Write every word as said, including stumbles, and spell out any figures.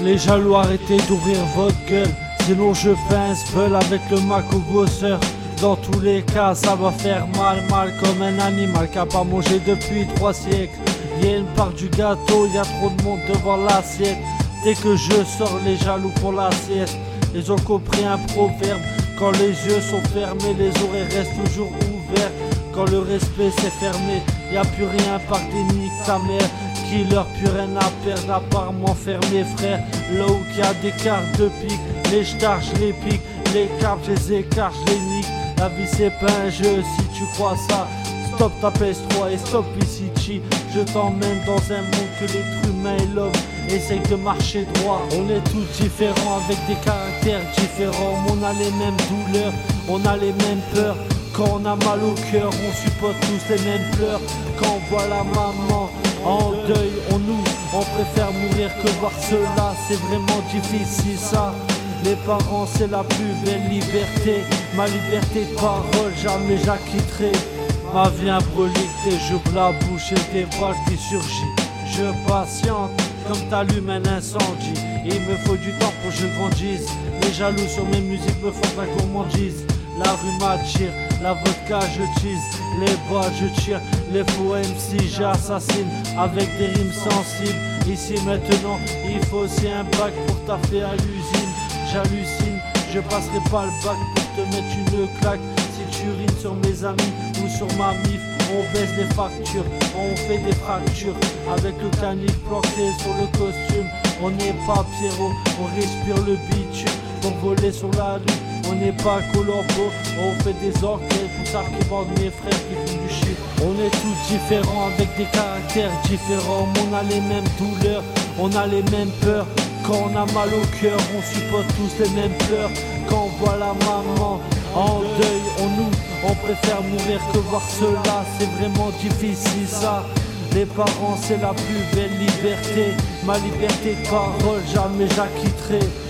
Les jaloux, arrêtez d'ouvrir votre gueule, sinon je pince Beul avec le Mac au bosseur. Dans tous les cas ça va faire mal, mal comme un animal qui a pas mangé depuis trois siècles. Y'a une part du gâteau, y a trop de monde devant l'assiette. Dès que je sors les jaloux pour l'assiette. Ils ont compris un proverbe, quand les yeux sont fermés, les oreilles restent toujours ouvertes. Quand le respect s'est fermé, y a plus rien par déni ta mère. Qui leur plus rien à perdre à part m'enfermer frère. Là où qu'il y a des cartes de pique, les stars je les pique, les cartes je les écarte, je les nique. La vie c'est pas un jeu si tu crois ça. Stop ta P S trois et stop City. Je t'emmène dans un monde que l'être humain et l'homme essaye de marcher droit. On est tous différents avec des caractères différents. On a les mêmes douleurs, on a les mêmes peurs. Quand on a mal au cœur, on supporte tous les mêmes pleurs. Quand on voit la maman en deuil, on nous, on préfère mourir que voir cela. C'est vraiment difficile ça. Les parents c'est la plus belle liberté. Ma liberté de parole jamais j'acquitterai. Ma vie un brûlé, j'ouvre la bouche et des balles qui surgit. Je patiente comme t'allumes un incendie. Il me faut du temps pour que je grandisse. Les jaloux sur mes musiques me font la gourmandise. La rue m'attire, la vodka je tease. Les bas je tire, les faux M C j'assassine. Avec des rimes sensibles. Ici maintenant il faut aussi un bac pour taffer à l'usine. J'hallucine, je passerai pas le bac pour te mettre une claque. Si tu rines sur mes amis ou sur ma mif, on baisse les factures, on fait des fractures. Avec le canif planté sur le costume, on n'est pas Pierrot, on respire le bitume. Pour voler sur la rue, on n'est pas Colombo, on fait des orchestres pour ça qui vendent mes frères qui font du shit. On est tous différents avec des caractères différents. On a les mêmes douleurs, on a les mêmes peurs. Quand on a mal au cœur, on supporte tous les mêmes pleurs. Quand on voit la maman en deuil, on nous, on préfère mourir que voir cela. C'est vraiment difficile ça. Les parents c'est la plus belle liberté. Ma liberté de parole jamais j'acquitterai.